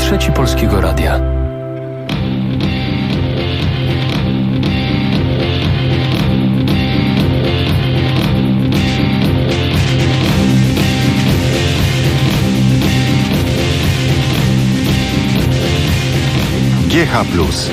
Trzeci Polskiego Radia. GH Plus.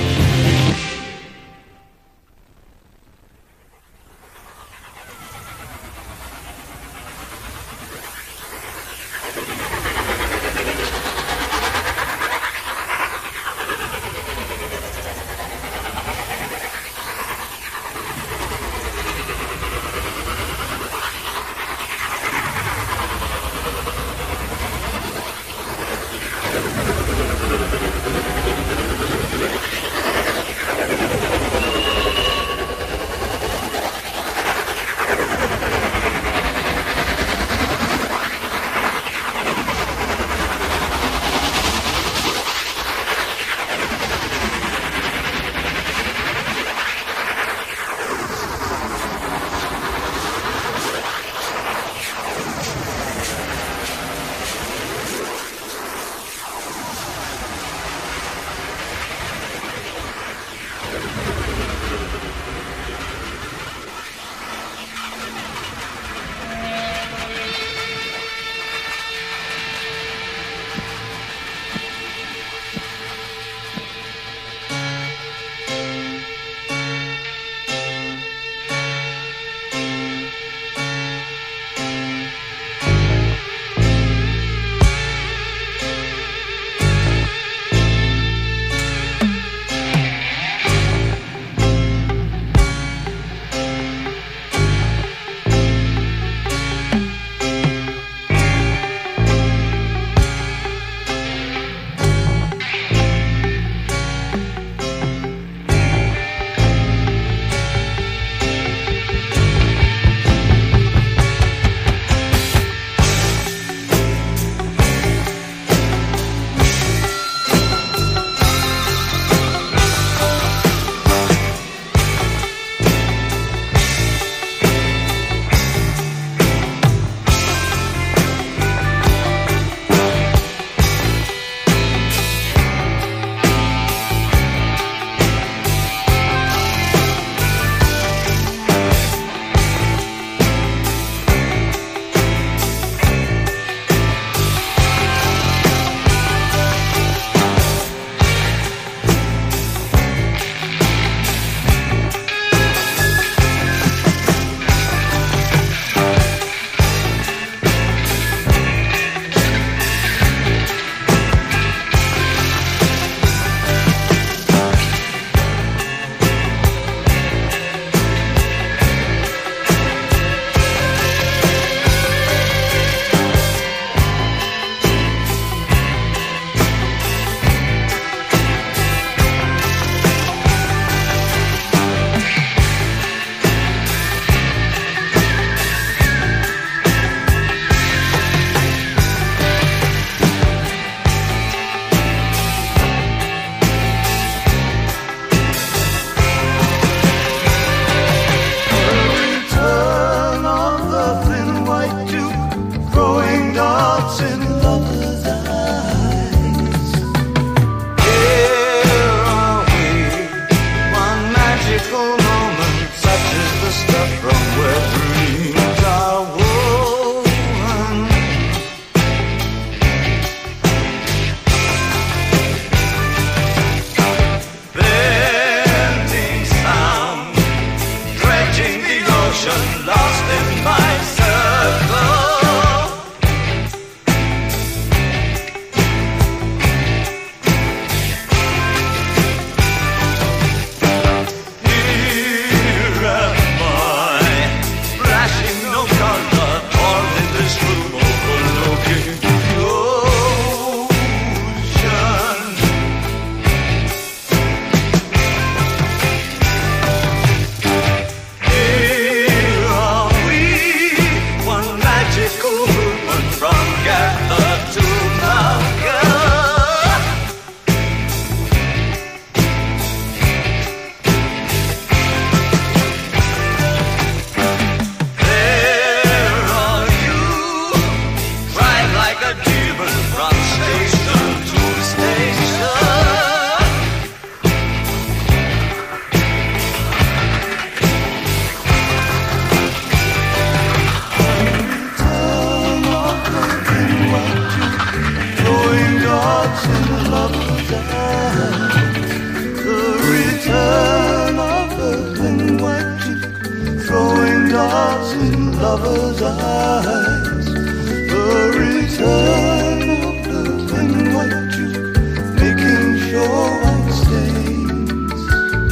lover's eyes, the return of the black and white Duke, making sure white stains.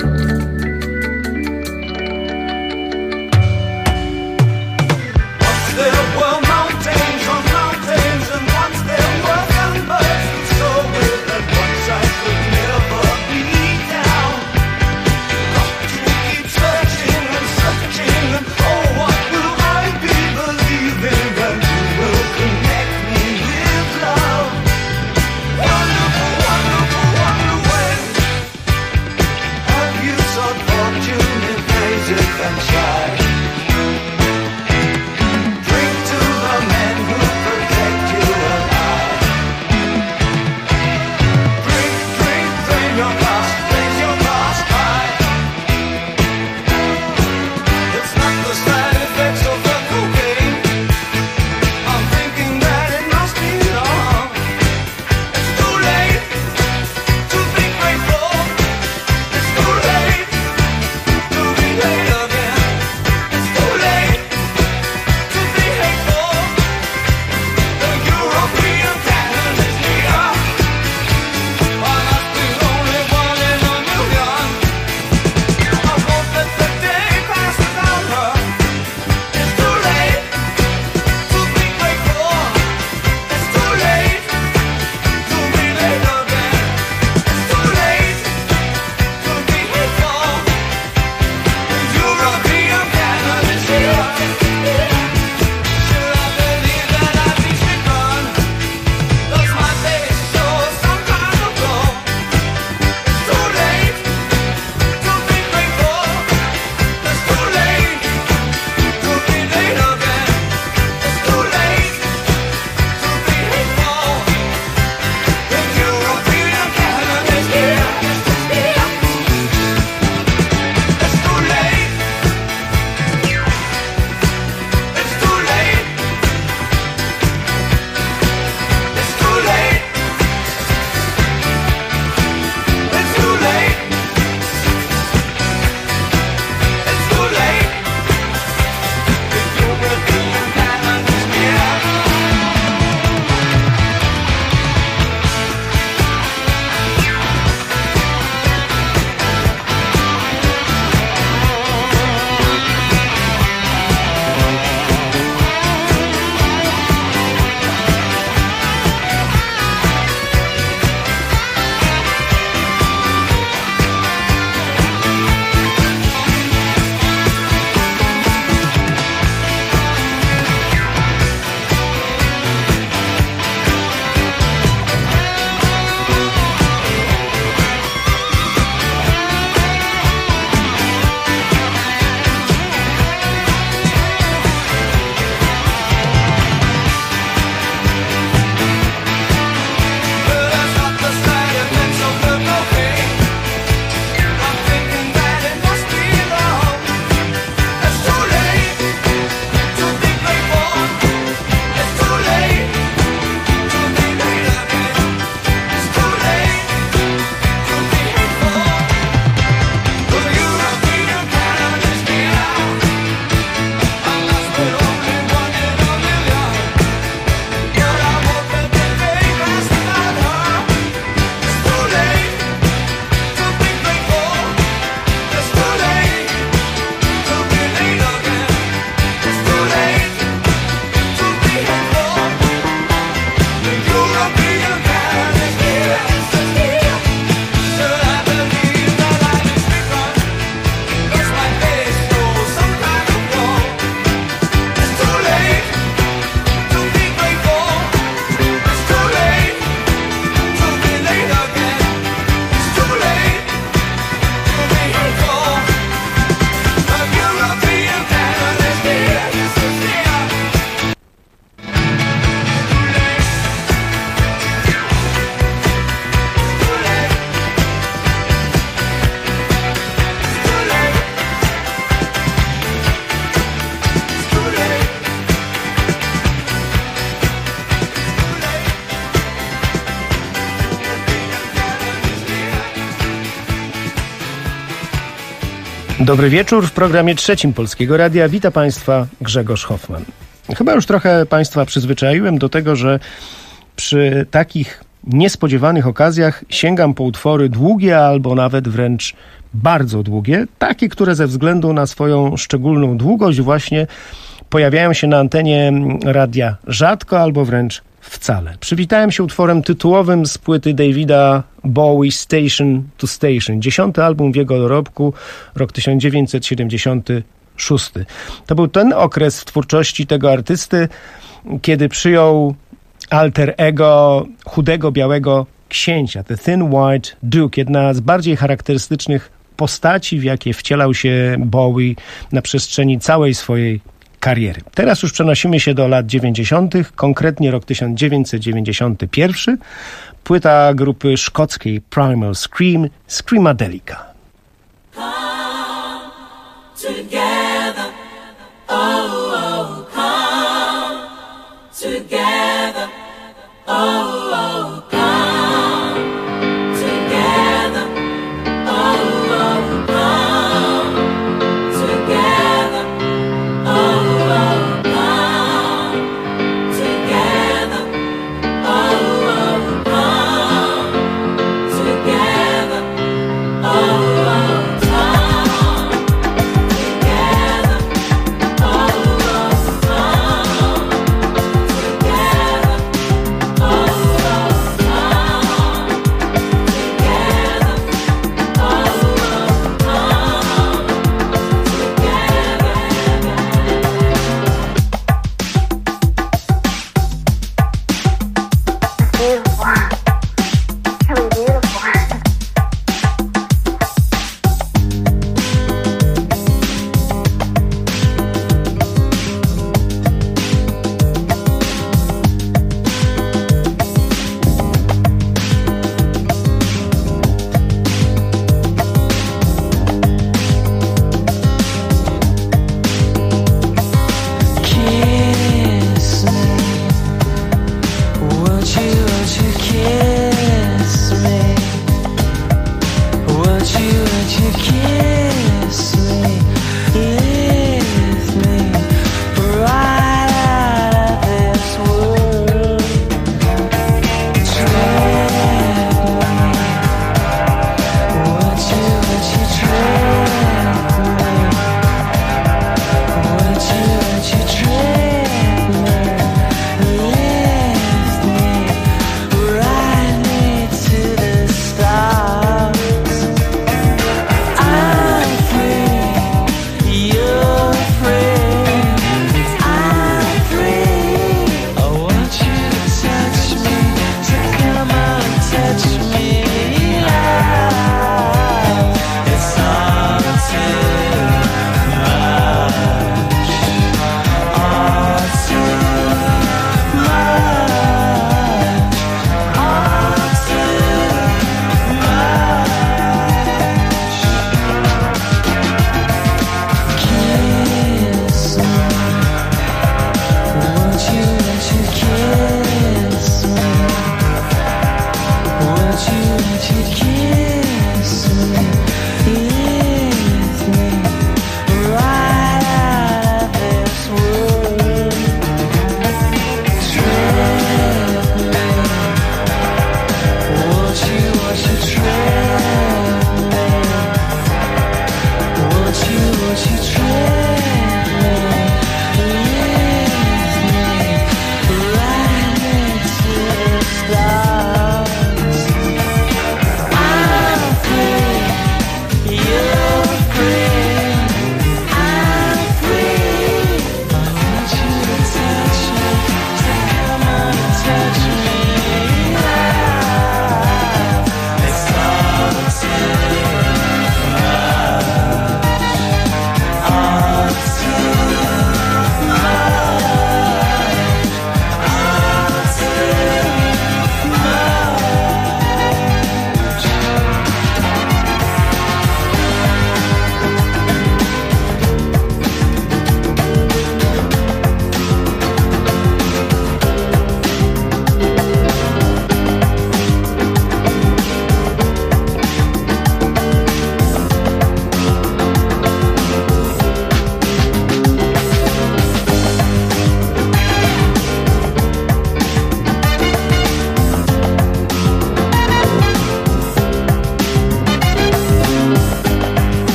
Once there were mountains on mountains, and once there were young birds that soar with, and once I could never be down. Got to keep searching and searching, and oh, what will I be believing? Dobry wieczór w programie trzecim Polskiego Radia. Witam Państwa, Grzegorz Hoffman. Chyba już trochę Państwa przyzwyczaiłem do tego, że przy takich niespodziewanych okazjach sięgam po utwory długie albo nawet wręcz bardzo długie. Takie, które ze względu na swoją szczególną długość właśnie pojawiają się na antenie radia rzadko albo wręcz wcale. Przywitałem się utworem tytułowym z płyty Davida Bowie Station to Station. 10. album w jego dorobku, rok 1976. To był ten okres w twórczości tego artysty, kiedy przyjął alter ego chudego, białego księcia, The Thin White Duke, jedna z bardziej charakterystycznych postaci, w jakie wcielał się Bowie na przestrzeni całej swojej kariery. Teraz już przenosimy się do lat 90., konkretnie rok 1991, płyta grupy szkockiej Primal Scream, Screamadelica. Come together, oh, oh, come together, oh, oh, come together, oh, oh, come together, oh, oh, come together, oh, oh, come together, oh, oh.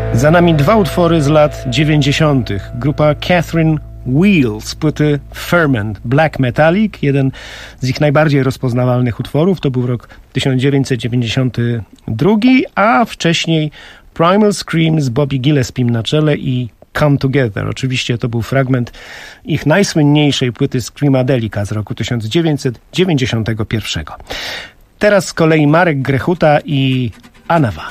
Za nami dwa utwory z lat 90. Grupa Catherine Wheel z płyty Ferment Black Metallic. Jeden z ich najbardziej rozpoznawalnych utworów to był rok 1992, a wcześniej Primal Scream z Bobby Gillespiem na czele i Come Together. Oczywiście to był fragment ich najsłynniejszej płyty Screamadelica z roku 1991. Teraz z kolei Marek Grechuta i Anawa.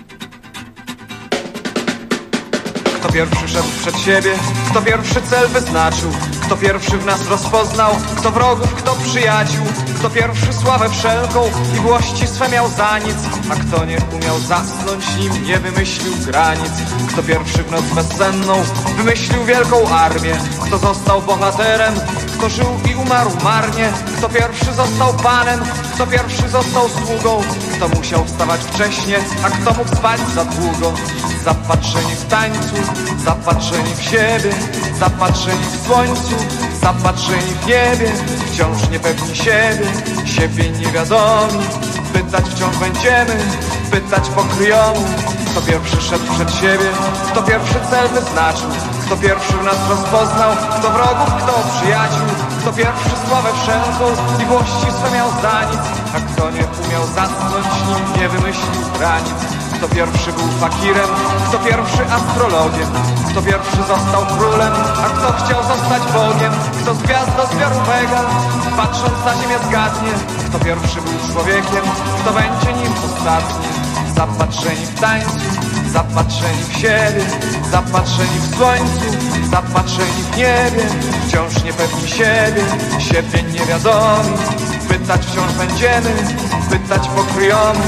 Kto pierwszy szedł przed siebie, kto pierwszy cel wyznaczył, kto pierwszy w nas rozpoznał, kto wrogów, kto przyjaciół, kto pierwszy sławę wszelką i włości swe miał za nic, a kto nie umiał zasnąć, nim nie wymyślił granic. Kto pierwszy w noc bezsenną wymyślił wielką armię, kto został bohaterem, kto żył i umarł marnie, kto pierwszy został panem, kto pierwszy został sługą, kto musiał wstawać wcześnie, a kto mógł spać za długo. Zapatrzeni w tańcu, zapatrzeni w siebie, zapatrzeni w słońcu, zapatrzeni w niebie, wciąż niepewni siebie niewiadomi. Pytać wciąż będziemy, pytać pokryjomu. Kto pierwszy szedł przed siebie, kto pierwszy cel wyznaczył, kto pierwszy w nas rozpoznał, kto wrogów, kto przyjaciół, kto pierwszy sławę wszelką i włości swe miał za nic, a kto nie umiał zasnąć, nim nie wymyślił granic. Kto pierwszy był fakirem, kto pierwszy astrologiem, kto pierwszy został królem, a kto chciał zostać Bogiem. Kto z gwiazd do zbiorowego, patrząc na ziemię zgadnie, kto pierwszy był człowiekiem, kto będzie nim ostatni. Zapatrzeni w tańcu, zapatrzeni w siebie, zapatrzeni w słońcu, zapatrzeni w niebie, wciąż niepewni siebie niewiadomi. Pytać wciąż będziemy, pytać pokryjomu.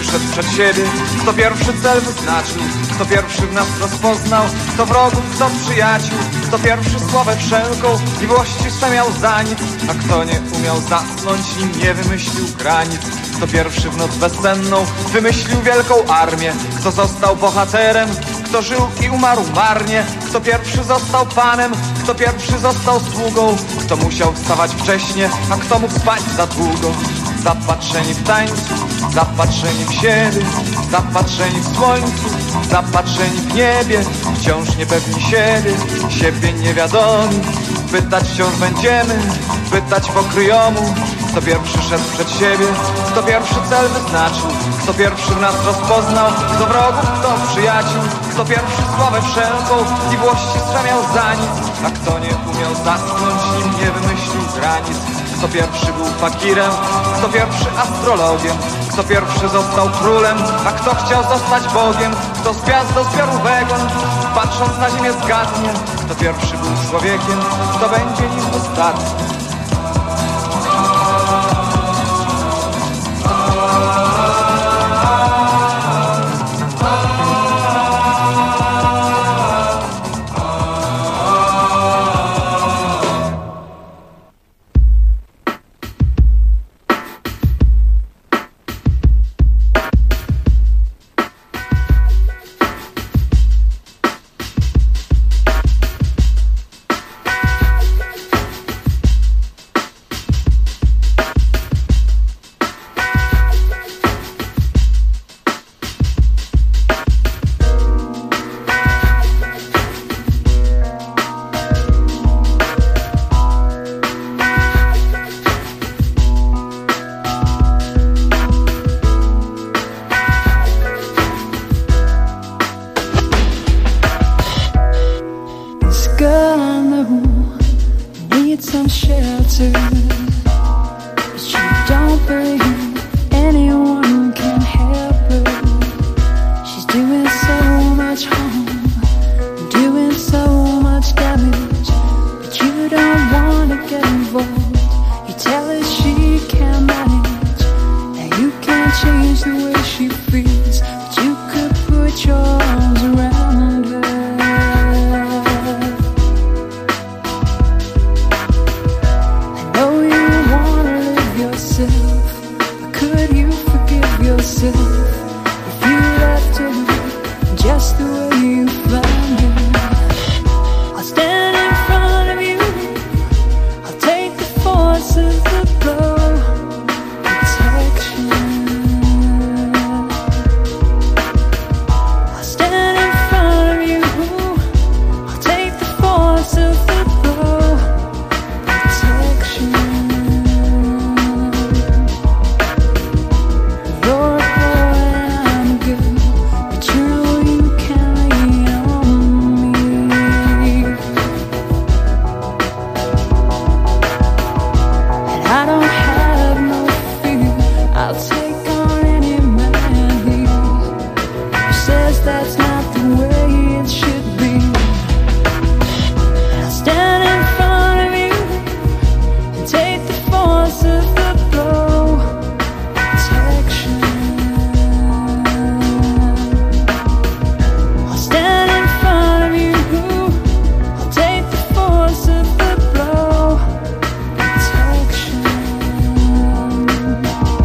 szedł przed siebie, kto pierwszy cel wyznaczył, kto pierwszy w nas rozpoznał, kto wrogów, kto przyjaciół, kto pierwszy sławę wszelką i miłości swe miał za nic, a kto nie umiał zasnąć i nie wymyślił granic, kto pierwszy w noc bezsenną wymyślił wielką armię, kto został bohaterem, kto żył i umarł marnie, kto pierwszy został panem, kto pierwszy został sługą, kto musiał wstawać wcześnie, a kto mógł spać za długo. Zapatrzeni w tańcu, zapatrzeni w siebie, zapatrzeni w słońcu, zapatrzeni w niebie, wciąż niepewni siebie niewiadomi. Pytać wciąż będziemy, pytać pokryjomu, kto pierwszy szedł przed siebie, kto pierwszy cel wyznaczył, kto pierwszy w nas rozpoznał, kto wrogów, kto przyjaciół, kto pierwszy sławę wszelką i włości swe miał za nic, a kto nie umiał zasnąć, nim nie wymyślił granic, kto pierwszy był fakirem, kto pierwszy astrologiem, kto pierwszy został królem, a kto chciał zostać Bogiem, kto z gwiazdą zbiorł wegon, patrząc na ziemię zgadnie, kto pierwszy był człowiekiem, kto będzie nim ostatni.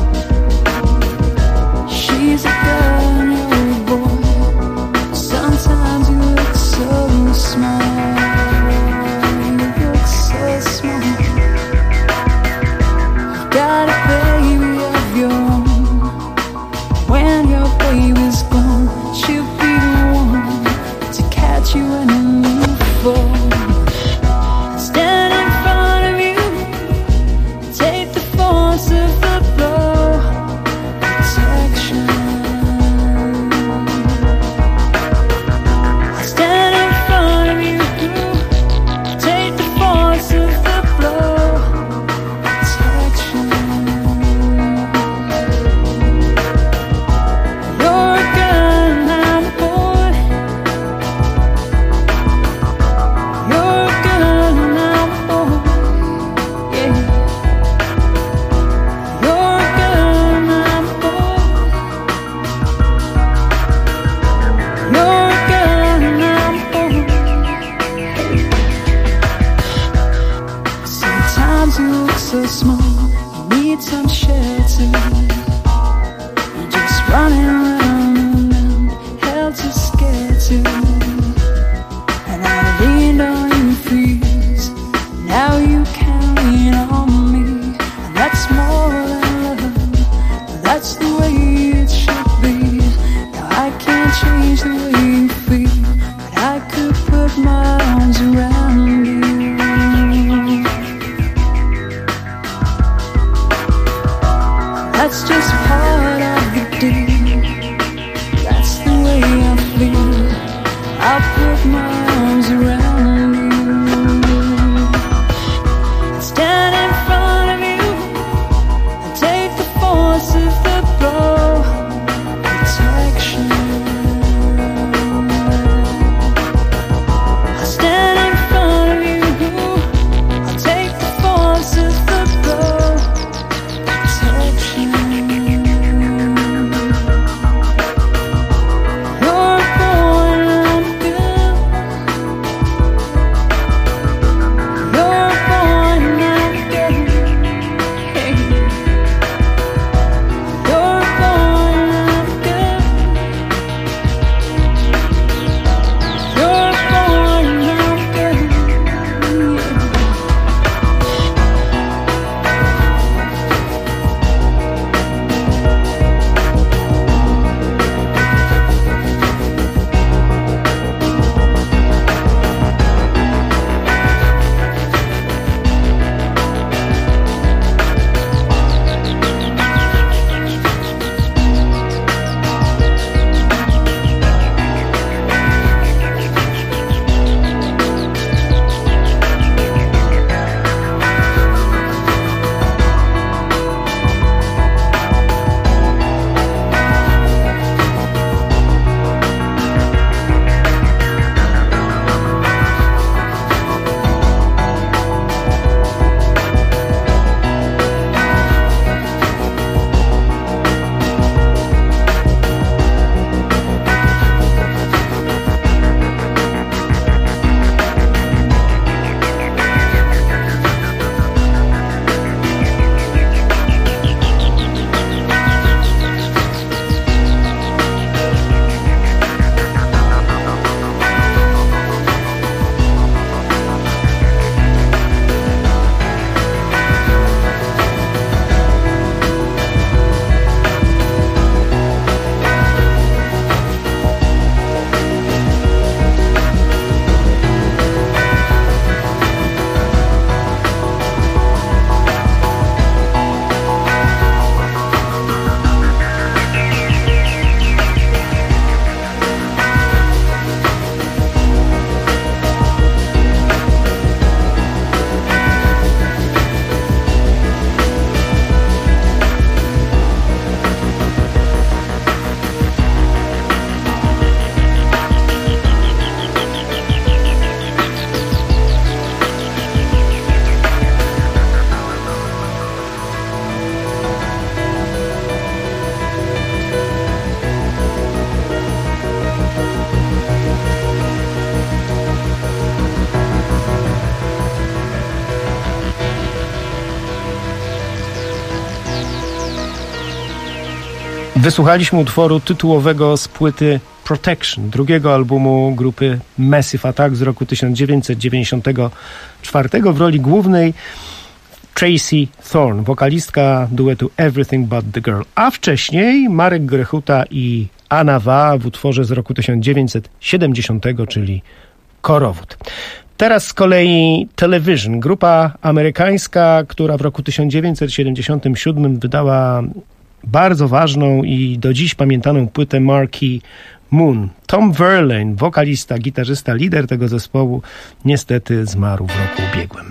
Sometimes Wysłuchaliśmy utworu tytułowego z płyty Protection, drugiego albumu grupy Massive Attack z roku 1994. W roli głównej Tracy Thorn, wokalistka duetu Everything But The Girl, a wcześniej Marek Grechuta i Anna Wa w utworze z roku 1970, czyli Korowód. Teraz z kolei Television, grupa amerykańska, która w roku 1977 wydała bardzo ważną i do dziś pamiętaną płytę Marquee Moon. Tom Verlaine, wokalista, gitarzysta, lider tego zespołu, niestety zmarł w roku ubiegłym.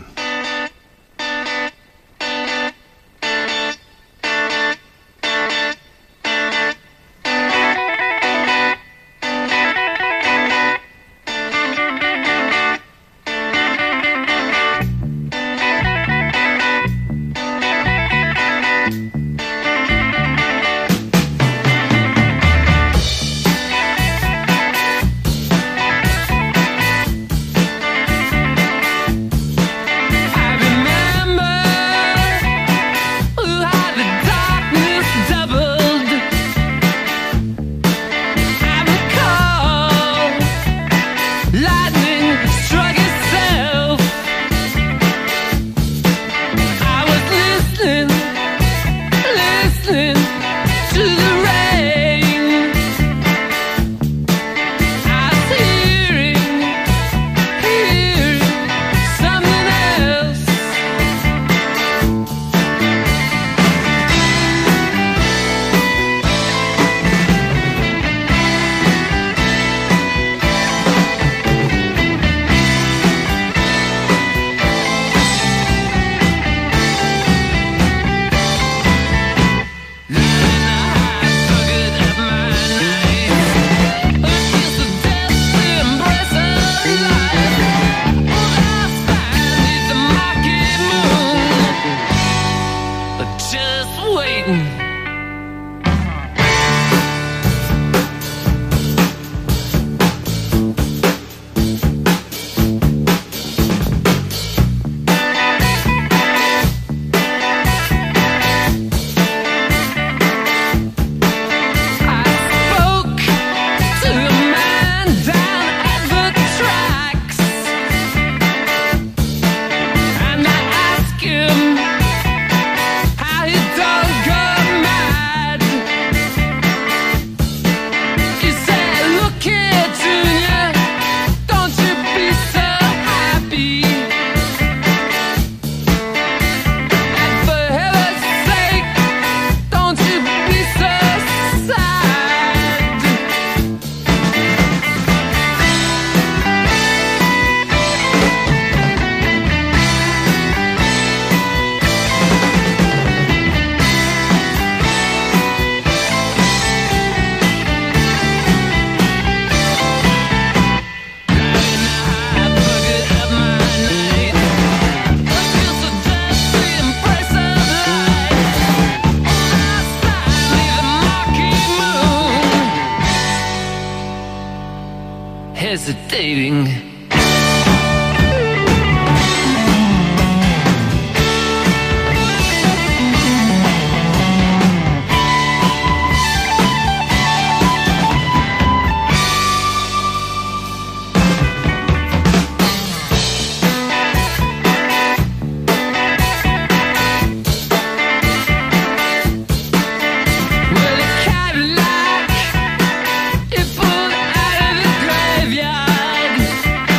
Hesitating. Cadillac, it pulled out of the graveyard.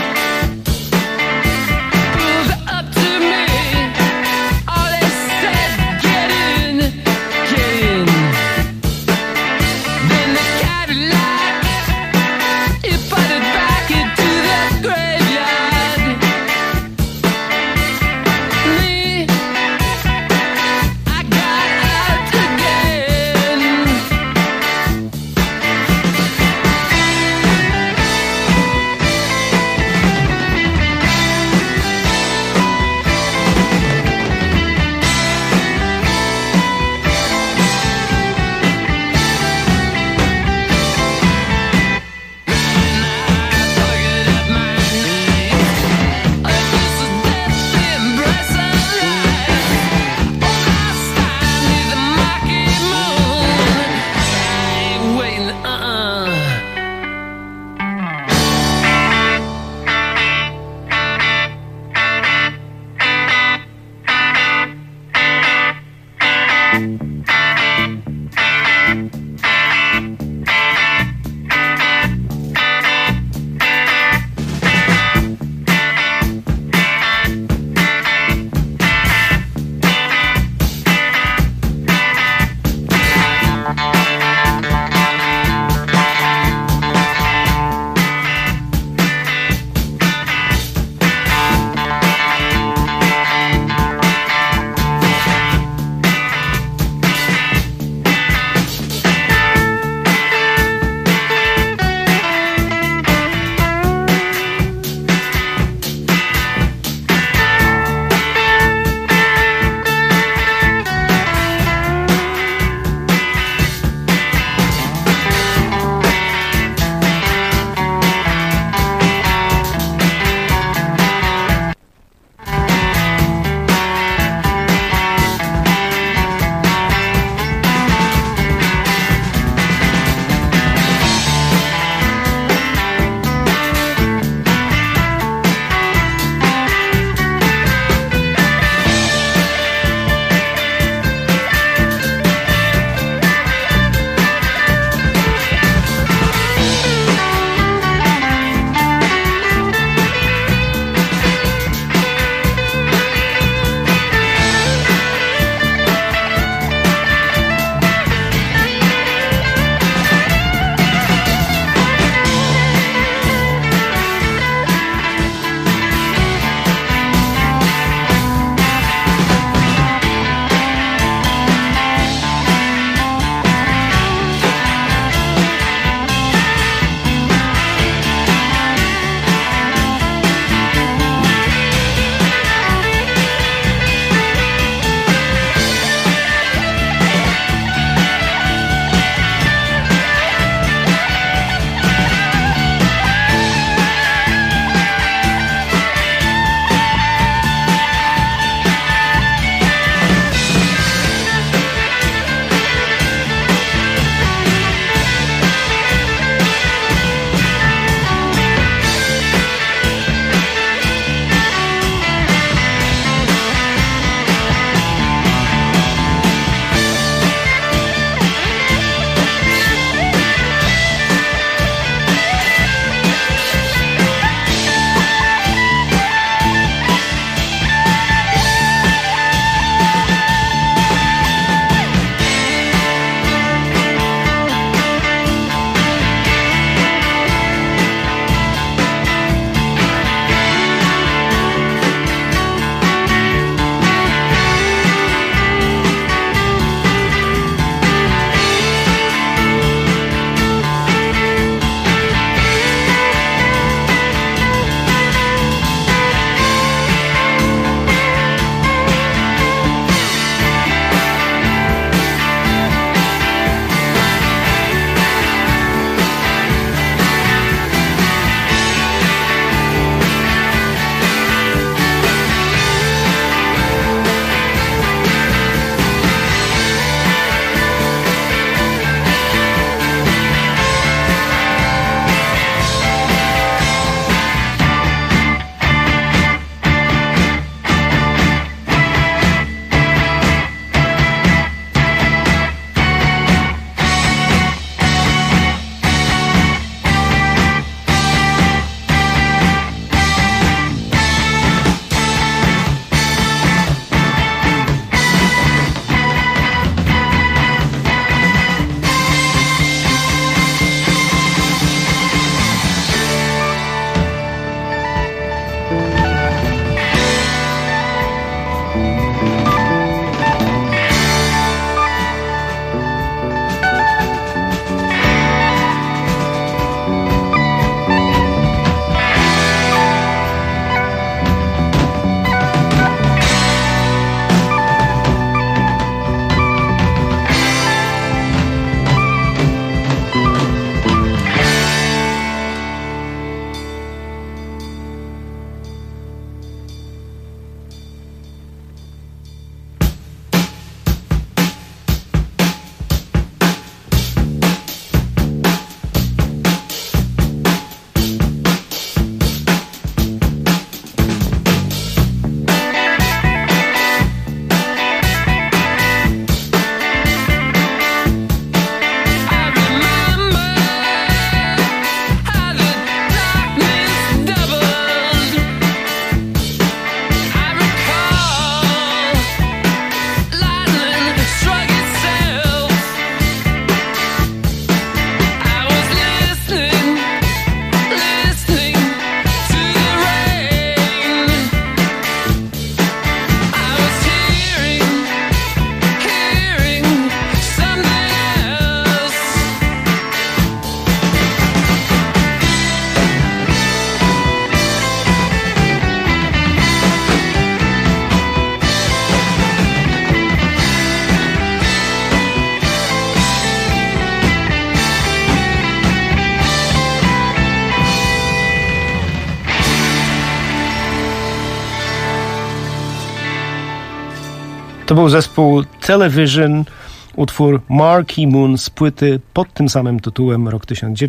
To był zespół Television, utwór Marquee Moon z płyty pod tym samym tytułem, rok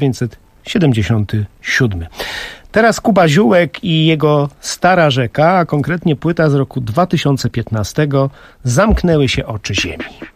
1977. Teraz Kuba Ziółek i jego Stara Rzeka, a konkretnie płyta z roku 2015, Zamknęły się oczy ziemi.